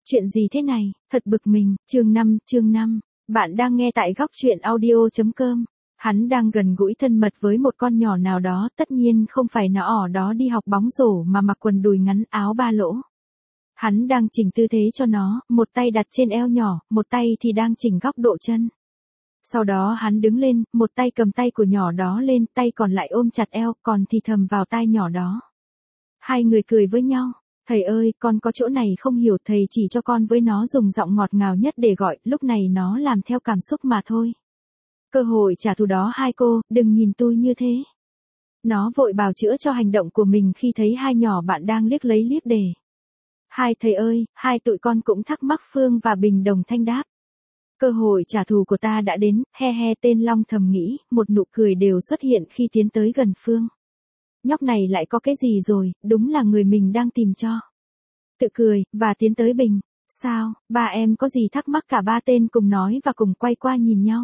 Chuyện gì thế này, thật bực mình, chương 5, bạn đang nghe tại góc chuyện audio.com. Hắn đang gần gũi thân mật với một con nhỏ nào đó, tất nhiên không phải nó ở đó đi học bóng rổ mà mặc quần đùi ngắn áo ba lỗ. Hắn đang chỉnh tư thế cho nó, một tay đặt trên eo nhỏ, một tay thì đang chỉnh góc độ chân. Sau đó hắn đứng lên, một tay cầm tay của nhỏ đó lên, tay còn lại ôm chặt eo, còn thì thầm vào tai nhỏ đó. Hai người cười với nhau. Thầy ơi, con có chỗ này không hiểu, thầy chỉ cho con với nó dùng giọng ngọt ngào nhất để gọi, lúc này nó làm theo cảm xúc mà thôi. Cơ hội trả thù đó hai cô, đừng nhìn tôi như thế. Nó vội bào chữa cho hành động của mình khi thấy hai nhỏ bạn đang liếc lấy liếc để. Hai thầy ơi, hai tụi con cũng thắc mắc. Phương và Bình đồng thanh đáp. Cơ hội trả thù của ta đã đến, he he, tên Long thầm nghĩ, một nụ cười đều xuất hiện khi tiến tới gần Phương. Nhóc này lại có cái gì rồi, đúng là người mình đang tìm cho. Tự cười, và tiến tới Bình. Sao, ba em có gì thắc mắc? Cả ba tên cùng nói và cùng quay qua nhìn nhau.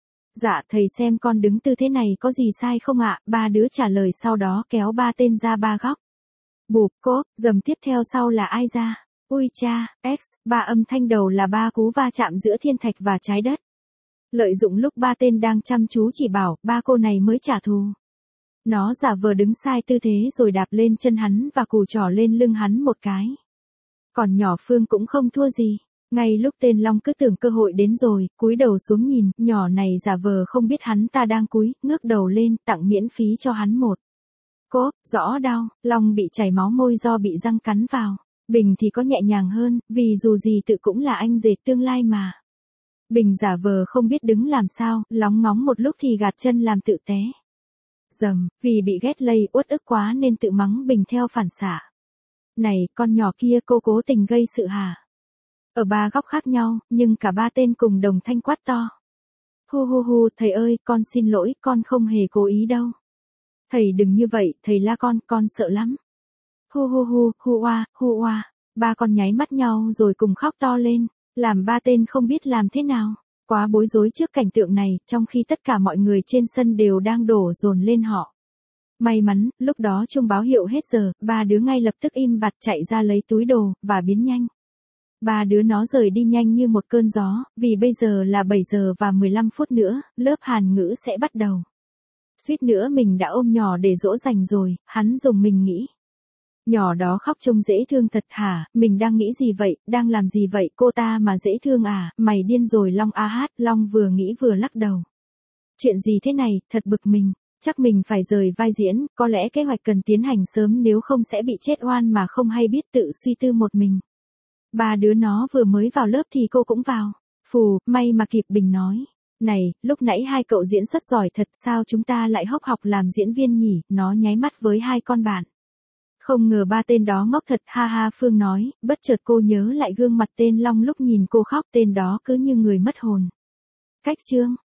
Dạ thầy xem con đứng tư thế này có gì sai không ạ? Ba đứa trả lời, sau đó kéo ba tên ra ba góc. Bụp, cốp, dầm tiếp theo sau là ai ra? Ui cha, X, ba âm thanh đầu là ba cú va chạm giữa thiên thạch và trái đất. Lợi dụng lúc ba tên đang chăm chú chỉ bảo, ba cô này mới trả thù. Nó giả vờ đứng sai tư thế rồi đạp lên chân hắn và cù trỏ lên lưng hắn một cái. Còn nhỏ Phương cũng không thua gì. Ngay lúc tên Long cứ tưởng cơ hội đến rồi, cúi đầu xuống nhìn, nhỏ này giả vờ không biết hắn ta đang cúi, ngước đầu lên, tặng miễn phí cho hắn một. Cốp, rõ đau, Long bị chảy máu môi do bị răng cắn vào. Bình thì có nhẹ nhàng hơn, vì dù gì tự cũng là anh rể tương lai mà. Bình giả vờ không biết đứng làm sao, lóng ngóng một lúc thì gạt chân làm tự té. Dầm, vì bị ghét lây uất ức quá nên tự mắng Bình theo phản xạ. Này, con nhỏ kia, cô cố tình gây sự hả? Ở ba góc khác nhau, nhưng cả ba tên cùng đồng thanh quát to. Hu hu hu, thầy ơi, con xin lỗi, con không hề cố ý đâu. Thầy đừng như vậy, thầy la con sợ lắm. Hu hu hu, hu oa, ba con nháy mắt nhau rồi cùng khóc to lên, làm ba tên không biết làm thế nào. Quá bối rối trước cảnh tượng này, trong khi tất cả mọi người trên sân đều đang đổ dồn lên họ. May mắn, lúc đó chuông báo hiệu hết giờ, ba đứa ngay lập tức im bặt chạy ra lấy túi đồ, và biến nhanh. Ba đứa nó rời đi nhanh như một cơn gió, vì bây giờ là 7 giờ và 15 phút nữa, lớp Hàn ngữ sẽ bắt đầu. Suýt nữa mình đã ôm nhỏ để dỗ dành rồi, hắn dùng mình nghĩ. Nhỏ đó khóc trông dễ thương thật hả, mình đang nghĩ gì vậy, đang làm gì vậy, cô ta mà dễ thương à, mày điên rồi Long a hát, Long vừa nghĩ vừa lắc đầu. Chuyện gì thế này, thật bực mình, chắc mình phải rời vai diễn, có lẽ kế hoạch cần tiến hành sớm nếu không sẽ bị chết oan mà không hay biết, tự suy tư một mình. Ba đứa nó vừa mới vào lớp thì cô cũng vào. Phù, may mà kịp. Bình nói. Này, lúc nãy hai cậu diễn xuất giỏi thật, sao chúng ta lại hốc học làm diễn viên nhỉ, nó nháy mắt với hai con bạn. Không ngờ ba tên đó ngốc thật, ha ha. Phương nói, bất chợt cô nhớ lại gương mặt tên Long lúc nhìn cô khóc, tên đó cứ như người mất hồn. Cách chương.